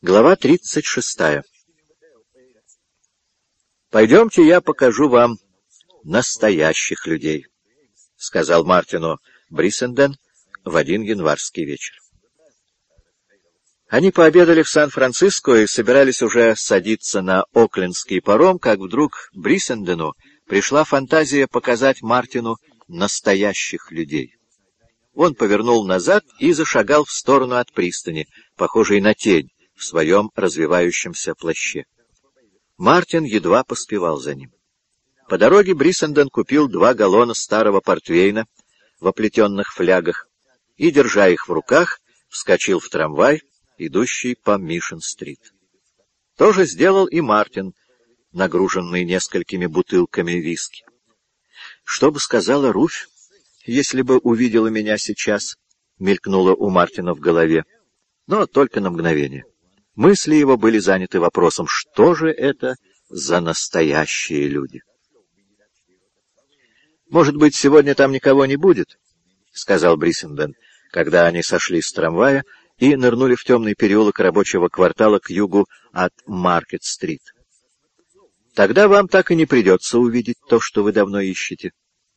Глава 36. «Пойдемте, я покажу вам настоящих людей», — сказал Мартину Бриссенден в один январский вечер. Они пообедали в Сан-Франциско и собирались уже садиться на оклендский паром, как вдруг Бриссендену пришла фантазия показать Мартину настоящих людей. Он повернул назад и зашагал в сторону от пристани, похожей на тень, в своем развивающемся плаще. Мартин едва поспевал за ним. По дороге Бриссенден купил 2 галлона старого портвейна в оплетенных флягах и, держа их в руках, вскочил в трамвай, идущий по Мишен-стрит. То же сделал и Мартин, нагруженный несколькими бутылками виски. «Что бы сказала Руфь, если бы увидела меня сейчас?» — мелькнуло у Мартина в голове, но только на мгновение. Мысли его были заняты вопросом, что же это за настоящие люди. «Может быть, сегодня там никого не будет?» — сказал Бриссенден, когда они сошли с трамвая и нырнули в темный переулок рабочего квартала к югу от Маркет-стрит. «Тогда вам так и не придется увидеть то, что вы давно ищете».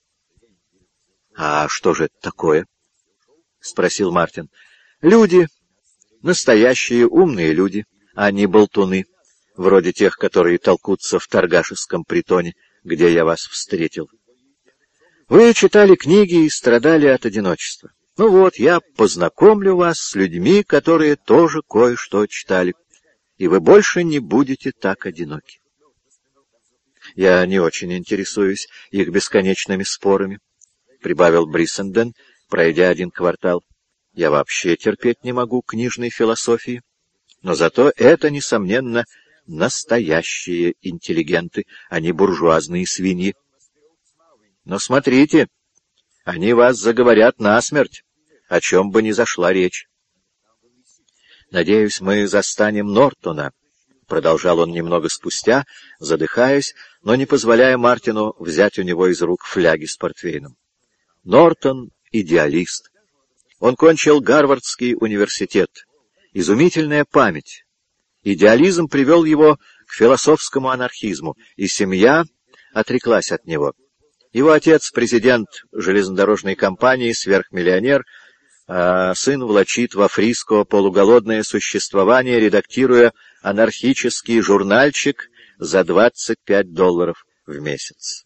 «А что же это такое?» — спросил Мартин. «Люди. Настоящие умные люди, а не болтуны, вроде тех, которые толкутся в торгашеском притоне, где я вас встретил. Вы читали книги и страдали от одиночества. Ну вот, я познакомлю вас с людьми, которые тоже кое-что читали, и вы больше не будете так одиноки. Я не очень интересуюсь их бесконечными спорами», — прибавил Бриссенден, пройдя 1 квартал. «Я вообще терпеть не могу книжной философии, но зато это, несомненно, настоящие интеллигенты, а не буржуазные свиньи. Но смотрите, они вас заговорят насмерть, о чем бы ни зашла речь. Надеюсь, мы застанем Нортона», — продолжал он немного спустя, задыхаясь, но не позволяя Мартину взять у него из рук фляги с портвейном. Нортон — идеалист. Он кончил Гарвардский университет. Изумительная память. Идеализм привел его к философскому анархизму, и семья отреклась от него. Его отец — президент железнодорожной компании, сверхмиллионер, а сын влачит во Фриско полуголодное существование, редактируя анархический журнальчик за $25 в месяц.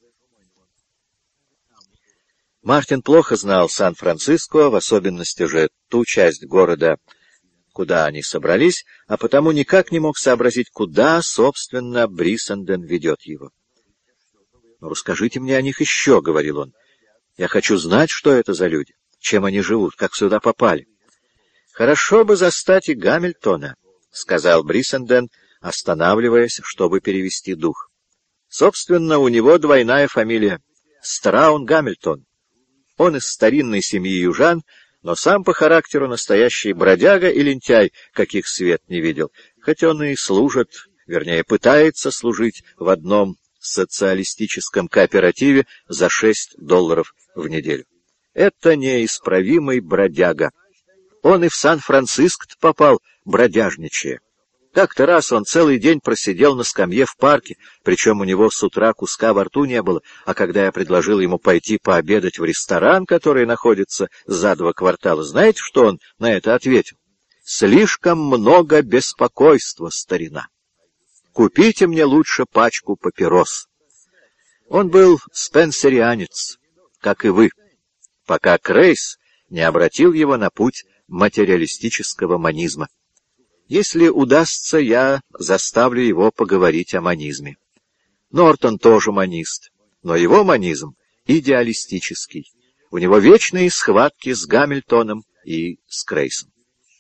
Мартин плохо знал Сан-Франциско, в особенности же ту часть города, куда они собрались, а потому никак не мог сообразить, куда, собственно, Бриссенден ведет его. «Ну, расскажите мне о них еще», — говорил он. «Я хочу знать, что это за люди, чем они живут, как сюда попали». «Хорошо бы застать и Гамильтона», — сказал Бриссенден, останавливаясь, чтобы перевести дух. «Собственно, у него двойная фамилия — Страун-Гамильтон. Он из старинной семьи южан, но сам по характеру настоящий бродяга и лентяй, каких свет не видел, хоть он и служит, вернее, пытается служить в одном социалистическом кооперативе за $6 в неделю. Это неисправимый бродяга. Он и в Сан-Франциско попал бродяжничая. Как-то раз он целый день просидел на скамье в парке, причем у него с утра куска во рту не было, а когда я предложил ему пойти пообедать в ресторан, который находится за 2 квартала, знаете, что он на это ответил? «Слишком много беспокойства, старина. Купите мне лучше пачку папирос». Он был спенсерианец, как и вы, пока Крейс не обратил его на путь материалистического монизма. Если удастся, я заставлю его поговорить о монизме. Нортон тоже монист, но его монизм идеалистический. У него вечные схватки с Гамильтоном и с Крейсом.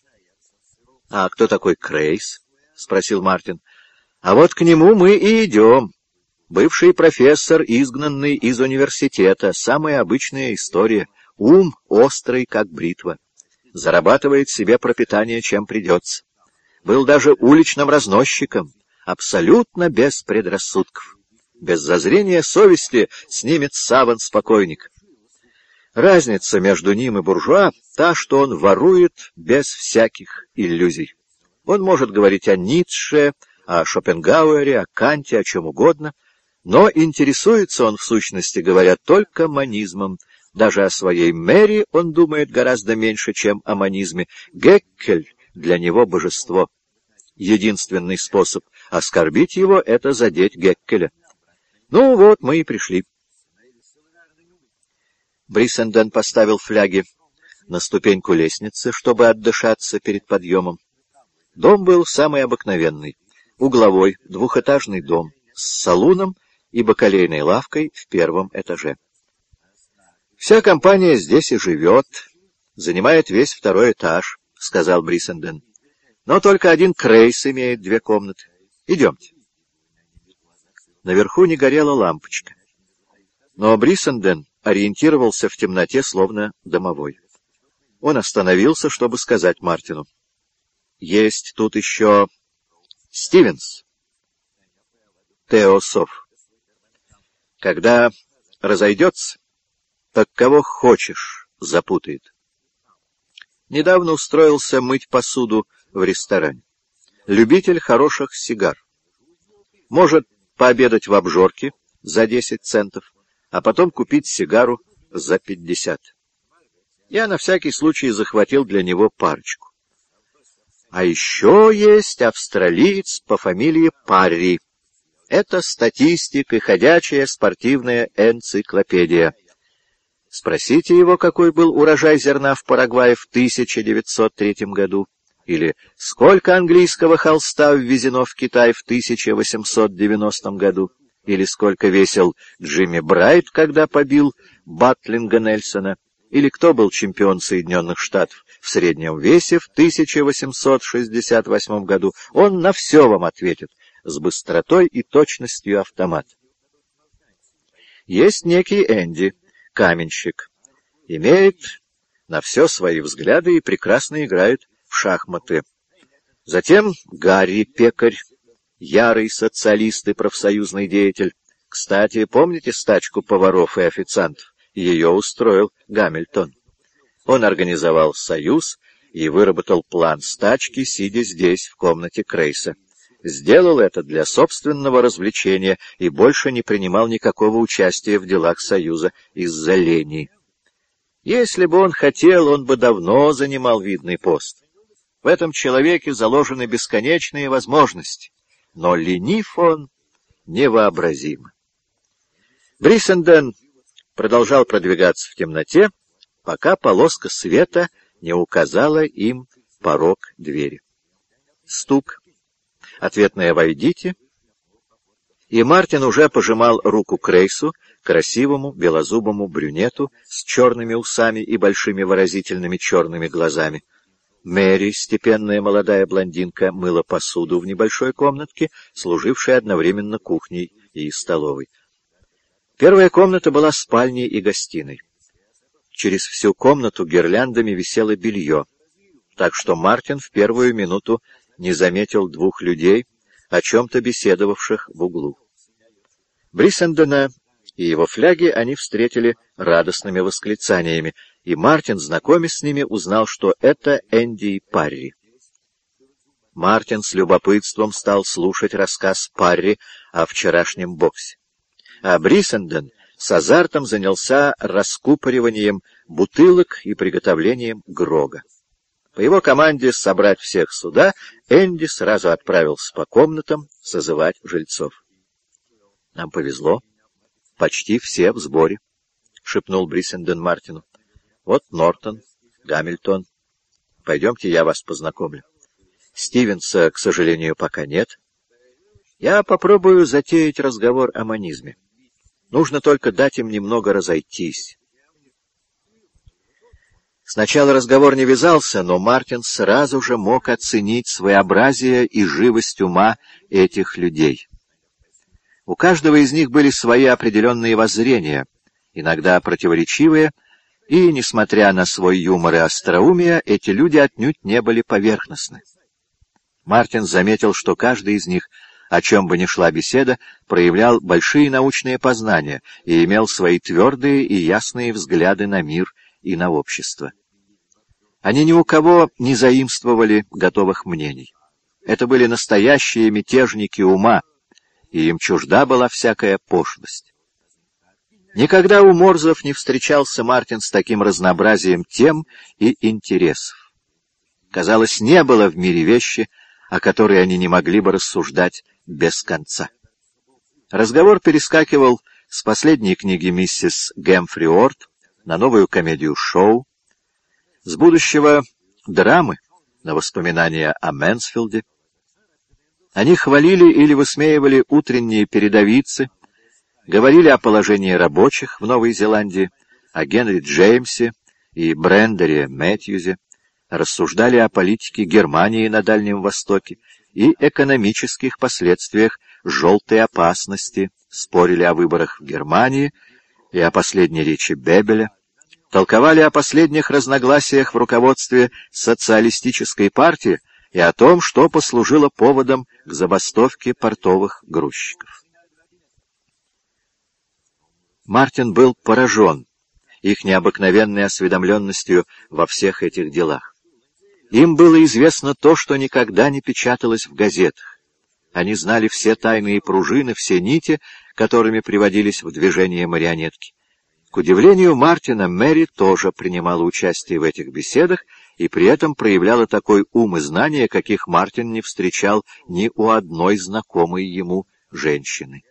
— А кто такой Крейс? — спросил Мартин. — А вот к нему мы и идем. Бывший профессор, изгнанный из университета. Самая обычная история. Ум острый, как бритва. Зарабатывает себе пропитание, чем придется. Был даже уличным разносчиком, абсолютно без предрассудков. Без зазрения совести снимет саван спокойник. Разница между ним и буржуа та, что он ворует без всяких иллюзий. Он может говорить о Ницше, о Шопенгауэре, о Канте, о чем угодно, но интересуется он, в сущности говоря, только монизмом. Даже о своей Мэри он думает гораздо меньше, чем о монизме. Геккель для него божество. Единственный способ оскорбить его — это задеть Геккеля. Ну вот, мы и пришли. Бриссенден поставил фляги на ступеньку лестницы, чтобы отдышаться перед подъемом. Дом был самый обыкновенный, угловой, двухэтажный дом с салуном и бакалейной лавкой в первом этаже. «Вся компания здесь и живет, занимает весь второй этаж», — сказал Бриссенден. «Но только один Крейс имеет 2 комнаты. Идемте». Наверху не горела лампочка, но Бриссенден ориентировался в темноте, словно домовой. Он остановился, чтобы сказать Мартину: «Есть тут еще Стивенс, Теософ. Когда разойдется, так кого хочешь запутает. Недавно устроился мыть посуду в ресторане. Любитель хороших сигар. Может пообедать в обжорке за 10 центов, а потом купить сигару за 50. Я на всякий случай захватил для него парочку. А еще есть австралиец по фамилии Парри. Это статистик и ходячая спортивная энциклопедия. Спросите его, какой был урожай зерна в Парагвае в 1903 году, или сколько английского холста ввезено в Китай в 1890 году, или сколько весил Джимми Брайт, когда побил Батлинга Нельсона, или кто был чемпион Соединенных Штатов в среднем весе в 1868 году. Он на все вам ответит с быстротой и точностью автомат. Есть некий Энди, каменщик, имеет на все свои взгляды и прекрасно играет в шахматы. Затем Гарри Пекарь, ярый социалист и профсоюзный деятель. Кстати, помните стачку поваров и официантов? Ее устроил Гамильтон. Он организовал союз и выработал план стачки, сидя здесь, в комнате Крейса. Сделал это для собственного развлечения и больше не принимал никакого участия в делах союза из-за лени. Если бы он хотел, он бы давно занимал видный пост. В этом человеке заложены бесконечные возможности, но ленив он невообразимо. Бриссенден продолжал продвигаться в темноте, пока полоска света не указала им порог двери. Стук. Ответное «войдите», и Мартин уже пожимал руку Крейсу, красивому белозубому брюнету с черными усами и большими выразительными черными глазами. Мэри, степенная молодая блондинка, мыла посуду в небольшой комнатке, служившей одновременно кухней и столовой. Первая комната была спальней и гостиной. Через всю комнату гирляндами висело белье, так что Мартин в первую минуту не заметил 2 людей, о чем-то беседовавших в углу. Бриссендена и его фляги они встретили радостными восклицаниями, и Мартин, знакомясь с ними, узнал, что это Энди и Парри. Мартин с любопытством стал слушать рассказ Парри о вчерашнем боксе, а Бриссенден с азартом занялся раскупориванием бутылок и приготовлением грога. По его команде собрать всех сюда Энди сразу отправился по комнатам созывать жильцов. — Нам повезло. Почти все в сборе, — шепнул Бриссенден Мартину. — Вот Нортон, Гамильтон. Пойдемте, я вас познакомлю. Стивенса, к сожалению, пока нет. Я попробую затеять разговор о монизме. Нужно только дать им немного разойтись. Сначала разговор не вязался, но Мартин сразу же мог оценить своеобразие и живость ума этих людей. У каждого из них были свои определенные воззрения, иногда противоречивые, и, несмотря на свой юмор и остроумие, эти люди отнюдь не были поверхностны. Мартин заметил, что каждый из них, о чем бы ни шла беседа, проявлял большие научные познания и имел свои твердые и ясные взгляды на мир и на общество. Они ни у кого не заимствовали готовых мнений. Это были настоящие мятежники ума, и им чужда была всякая пошлость. Никогда у Морзов не встречался Мартин с таким разнообразием тем и интересов. Казалось, не было в мире вещи, о которой они не могли бы рассуждать без конца. Разговор перескакивал с последней книги миссис Гэмфри Орт на новую комедию «Шоу», с будущего драмы на воспоминания о Мэнсфилде. Они хвалили или высмеивали утренние передовицы, говорили о положении рабочих в Новой Зеландии, о Генри Джеймсе и Брендере Мэтьюзе, рассуждали о политике Германии на Дальнем Востоке и экономических последствиях желтой опасности, спорили о выборах в Германии и о последней речи Бебеля, толковали о последних разногласиях в руководстве социалистической партии и о том, что послужило поводом к забастовке портовых грузчиков. Мартин был поражен их необыкновенной осведомленностью во всех этих делах. Им было известно то, что никогда не печаталось в газетах. Они знали все тайные пружины, все нити, которыми приводились в движение марионетки. К удивлению Мартина, Мэри тоже принимала участие в этих беседах и при этом проявляла такой ум и знания, каких Мартин не встречал ни у одной знакомой ему женщины.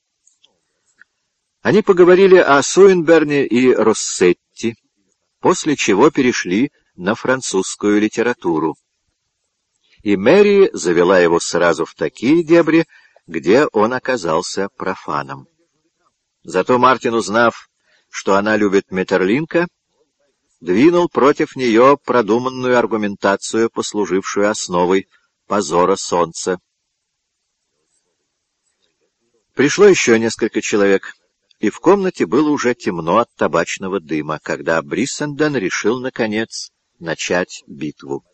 Они поговорили о Суинберне и Россетти, после чего перешли на французскую литературу. И Мэри завела его сразу в такие дебри, где он оказался профаном. Зато Мартин, узнав, что она любит Метерлинка, двинул против нее продуманную аргументацию, послужившую основой «Позора солнца». Пришло еще несколько человек, и в комнате было уже темно от табачного дыма, когда Бриссенден решил, наконец, начать битву.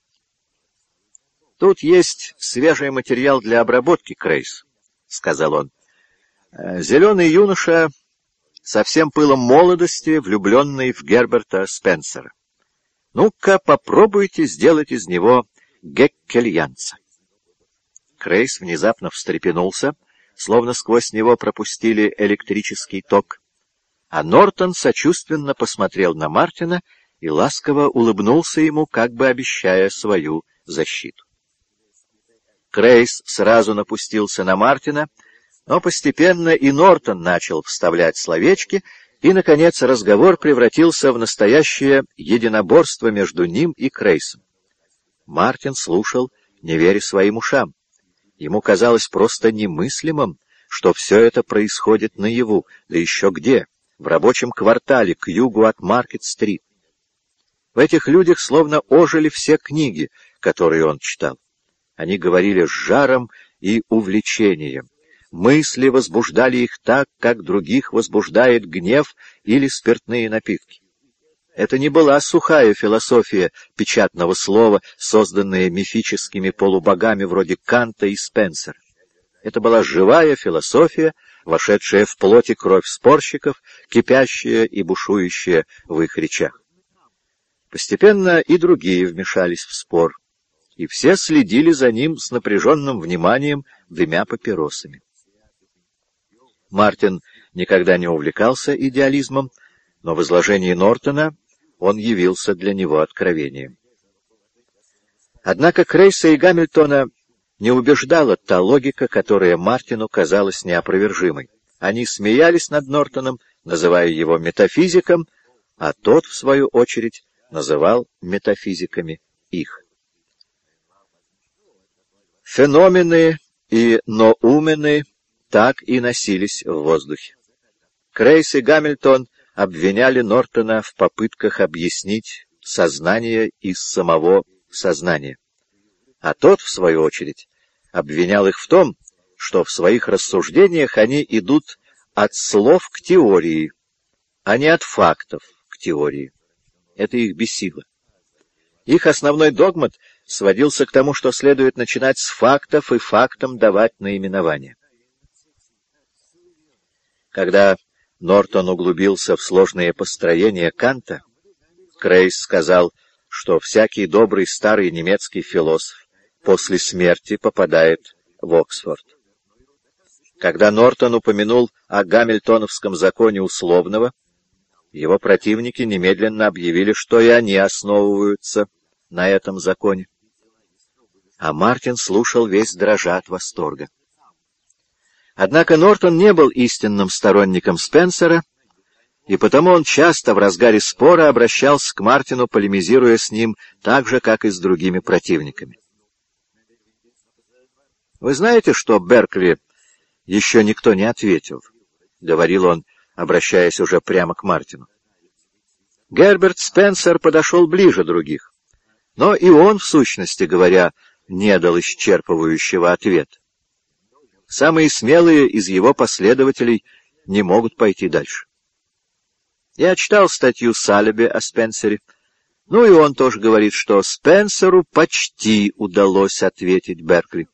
«Тут есть свежий материал для обработки, Крейс», — сказал он. «Зеленый юноша со всем пылом молодости, влюбленный в Герберта Спенсера. Ну-ка, попробуйте сделать из него геккельянца». Крейс внезапно встрепенулся, словно сквозь него пропустили электрический ток, а Нортон сочувственно посмотрел на Мартина и ласково улыбнулся ему, как бы обещая свою защиту. Крейс сразу напустился на Мартина, но постепенно и Нортон начал вставлять словечки, и, наконец, разговор превратился в настоящее единоборство между ним и Крейсом. Мартин слушал, не веря своим ушам. Ему казалось просто немыслимым, что все это происходит наяву, да еще где, в рабочем квартале, к югу от Маркет-стрит. В этих людях словно ожили все книги, которые он читал. Они говорили с жаром и увлечением. Мысли возбуждали их так, как других возбуждает гнев или спиртные напитки. Это не была сухая философия печатного слова, созданная мифическими полубогами вроде Канта и Спенсера. Это была живая философия, вошедшая в плоть и кровь спорщиков, кипящая и бушующая в их речах. Постепенно и другие вмешались в спор, и все следили за ним с напряженным вниманием, дымя папиросами. Мартин никогда не увлекался идеализмом, но в изложении Нортона он явился для него откровением. Однако Крейса и Гамильтона не убеждала та логика, которая Мартину казалась неопровержимой. Они смеялись над Нортоном, называя его метафизиком, а тот, в свою очередь, называл метафизиками их. Феномены и ноумены так и носились в воздухе. Крейс и Гамильтон обвиняли Нортона в попытках объяснить сознание из самого сознания. А тот, в свою очередь, обвинял их в том, что в своих рассуждениях они идут от слов к теории, а не от фактов к теории. Это их бесило. Их основной догмат сводился к тому, что следует начинать с фактов и фактам давать наименование. Когда Нортон углубился в сложные построения Канта, Крейс сказал, что всякий добрый старый немецкий философ после смерти попадает в Оксфорд. Когда Нортон упомянул о гамильтоновском законе условного, его противники немедленно объявили, что и они основываются на этом законе. А Мартин слушал весь дрожа от восторга. Однако Нортон не был истинным сторонником Спенсера, и потому он часто в разгаре спора обращался к Мартину, полемизируя с ним так же, как и с другими противниками. «Вы знаете, что Беркли еще никто не ответил?» — говорил он, обращаясь уже прямо к Мартину. «Герберт Спенсер подошел ближе других, но и он, в сущности говоря, не дал исчерпывающего ответа. Самые смелые из его последователей не могут пойти дальше. Я читал статью Салеби о Спенсере, ну и он тоже говорит, что Спенсеру почти удалось ответить Беркли».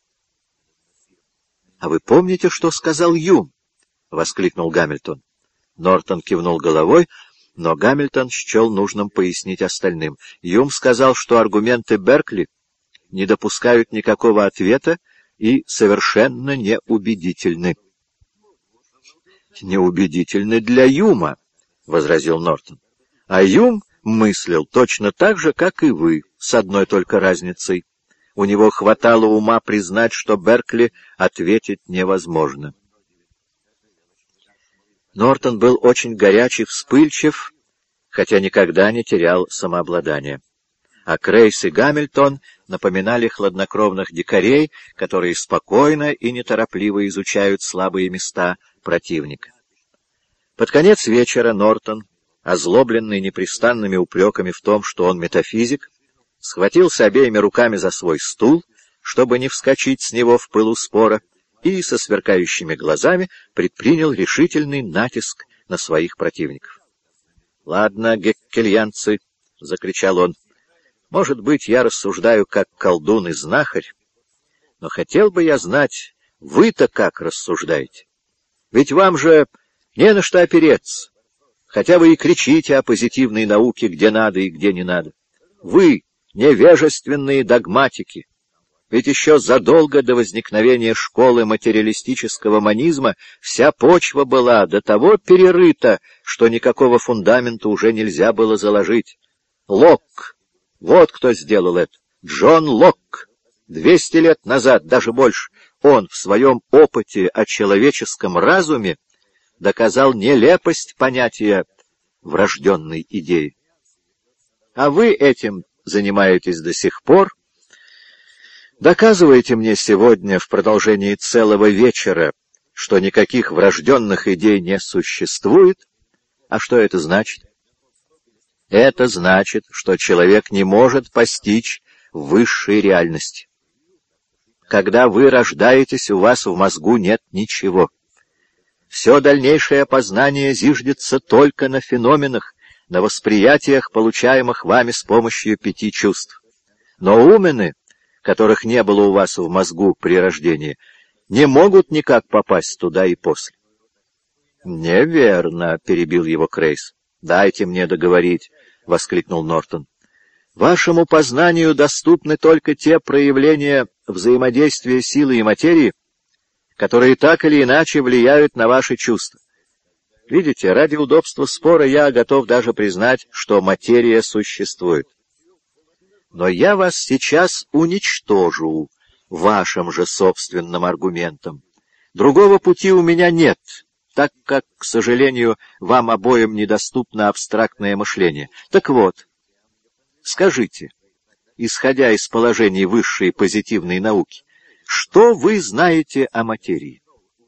«А вы помните, что сказал Юм?» — воскликнул Гамильтон. Нортон кивнул головой, но Гамильтон счел нужным пояснить остальным. Юм сказал, что аргументы Беркли не допускают никакого ответа и совершенно неубедительны. «Неубедительны для Юма», — возразил Нортон. «А Юм мыслил точно так же, как и вы, с одной только разницей. У него хватало ума признать, что Беркли ответить невозможно». Нортон был очень горячий, вспыльчив, хотя никогда не терял самообладания. А Крейс и Гамильтон напоминали хладнокровных дикарей, которые спокойно и неторопливо изучают слабые места противника. Под конец вечера Нортон, озлобленный непрестанными упреками в том, что он метафизик, схватился обеими руками за свой стул, чтобы не вскочить с него в пылу спора, и со сверкающими глазами предпринял решительный натиск на своих противников. «Ладно, геккельянцы», — закричал он, — «может быть, я рассуждаю как колдун и знахарь, но хотел бы я знать, вы-то как рассуждаете? Ведь вам же не на что опереться, хотя вы и кричите о позитивной науке, где надо и где не надо. Вы — невежественные догматики. Ведь еще задолго до возникновения школы материалистического монизма вся почва была до того перерыта, что никакого фундамента уже нельзя было заложить. Локк, вот кто сделал это. Джон Локк. 200 лет назад, даже больше, он в своем опыте о человеческом разуме доказал нелепость понятия врожденной идеи. А вы этим занимаетесь до сих пор, доказываете мне сегодня в продолжении целого вечера, что никаких врожденных идей не существует. А что это значит? Это значит, что человек не может постичь высшей реальности. Когда вы рождаетесь, у вас в мозгу нет ничего. Все дальнейшее познание зиждется только на феноменах, на восприятиях, получаемых вами с помощью 5 чувств. Но умены, которых не было у вас в мозгу при рождении, не могут никак попасть туда и после. — Неверно, — перебил его Крейс. — Дайте мне договорить, — воскликнул Нортон. — Вашему познанию доступны только те проявления взаимодействия силы и материи, которые так или иначе влияют на ваши чувства. Видите, ради удобства спора я готов даже признать, что материя существует. Но я вас сейчас уничтожу вашим же собственным аргументом. Другого пути у меня нет, так как, к сожалению, вам обоим недоступно абстрактное мышление. Так вот, скажите, исходя из положений высшей позитивной науки, что вы знаете о материи?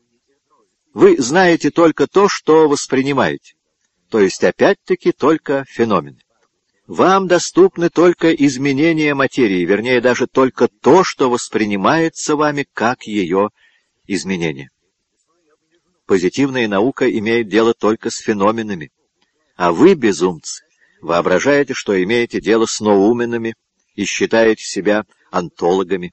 Вы знаете только то, что воспринимаете, то есть опять-таки только феномены. Вам доступны только изменения материи, вернее, даже только то, что воспринимается вами как ее изменение. Позитивная наука имеет дело только с феноменами, а вы, безумцы, воображаете, что имеете дело с ноуменами и считаете себя онтологами.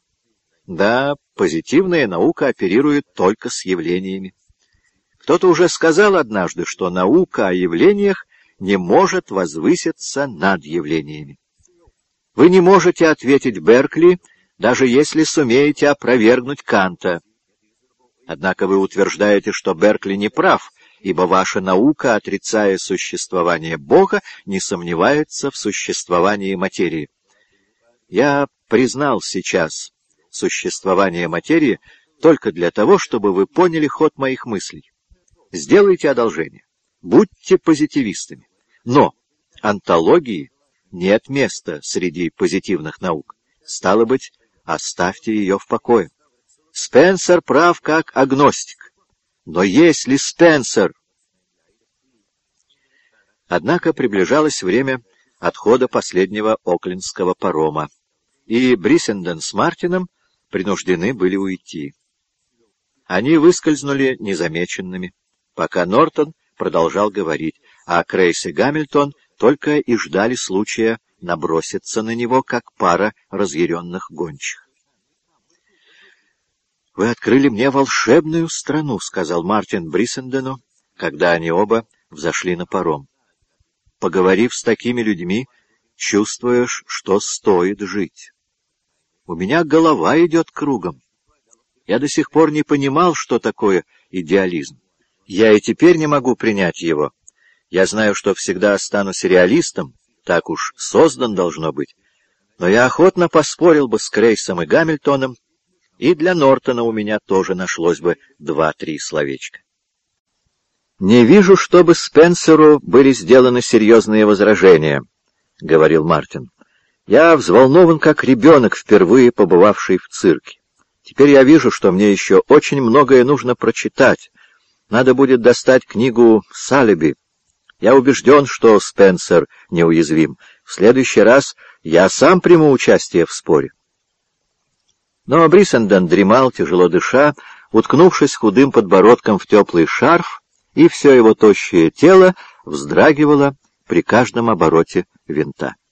Да, позитивная наука оперирует только с явлениями. Кто-то уже сказал однажды, что наука о явлениях не может возвыситься над явлениями. Вы не можете ответить Беркли, даже если сумеете опровергнуть Канта. Однако вы утверждаете, что Беркли не прав, ибо ваша наука, отрицая существование Бога, не сомневается в существовании материи. Я признал сейчас существование материи только для того, чтобы вы поняли ход моих мыслей. Сделайте одолжение, будьте позитивистами. Но онтологии нет места среди позитивных наук. Стало быть, оставьте ее в покое. Спенсер прав как агностик. Но если Спенсер... Однако приближалось время отхода последнего оклендского парома, и Бриссенден с Мартином принуждены были уйти. Они выскользнули незамеченными, пока Нортон продолжал говорить, а Крейс и Гамильтон только и ждали случая наброситься на него, как пара разъяренных гончих. «Вы открыли мне волшебную страну», — сказал Мартин Бриссендену, когда они оба взошли на паром. «Поговорив с такими людьми, чувствуешь, что стоит жить. У меня голова идет кругом. Я до сих пор не понимал, что такое идеализм. Я и теперь не могу принять его. Я знаю, что всегда останусь реалистом, так уж создан должно быть. Но я охотно поспорил бы с Крейсом и Гамильтоном, и для Нортона у меня тоже нашлось бы 2-3 словечка». «Не вижу, чтобы Спенсеру были сделаны серьезные возражения», — говорил Мартин. «Я взволнован, как ребенок, впервые побывавший в цирке. Теперь я вижу, что мне еще очень многое нужно прочитать. Надо будет достать книгу Салеби. Я убежден, что Спенсер неуязвим. В следующий раз я сам приму участие в споре». Но Бриссенден дремал, тяжело дыша, уткнувшись худым подбородком в теплый шарф, и все его тощее тело вздрагивало при каждом обороте винта.